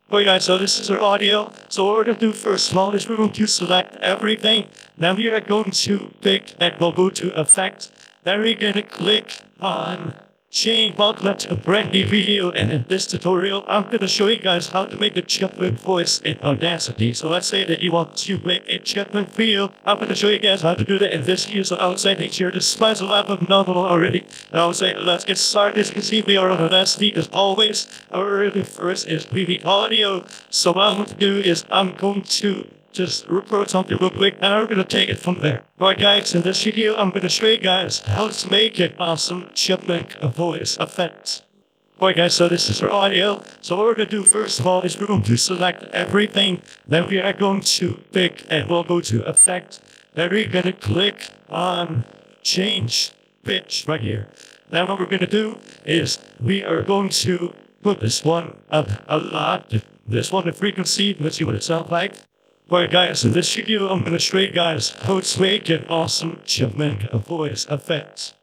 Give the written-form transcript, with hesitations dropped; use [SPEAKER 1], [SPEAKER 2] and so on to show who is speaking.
[SPEAKER 1] Okay guys, so this is our audio. So what we're going to do first of all is we're going to select everything. Then we are going to pick and we'll go to effect. Then we're going to click on change button to a brand new video. And in this tutorial, I'm going to show you guys how to make a chipmunk voice in Audacity. So let's say that you want to make a chipmunk video. I'm going to show you guys how to do that in this video. So I would say make sure to smash the like button down below already. And I would say let's get started. As you can see, we are on Audacity as always. Our first is PV audio. So what I'm going to do is I'm going to just record something real quick and I'm going to take it from there. Alright guys, in this video I'm going to show you guys how to make an awesome chipmunk voice effect. Alright guys, so this is our audio. So what we're going to do first of all is we're going to select everything. Then we are going to pick and we'll go to effect. Then we're going to click on change pitch right here. Then what we're going to do is we are going to put this one up a lot. This one the frequency, let's see what it sounds like. Alright guys, in this video I'm going to show you guys how to make an awesome chipmunk voice effect.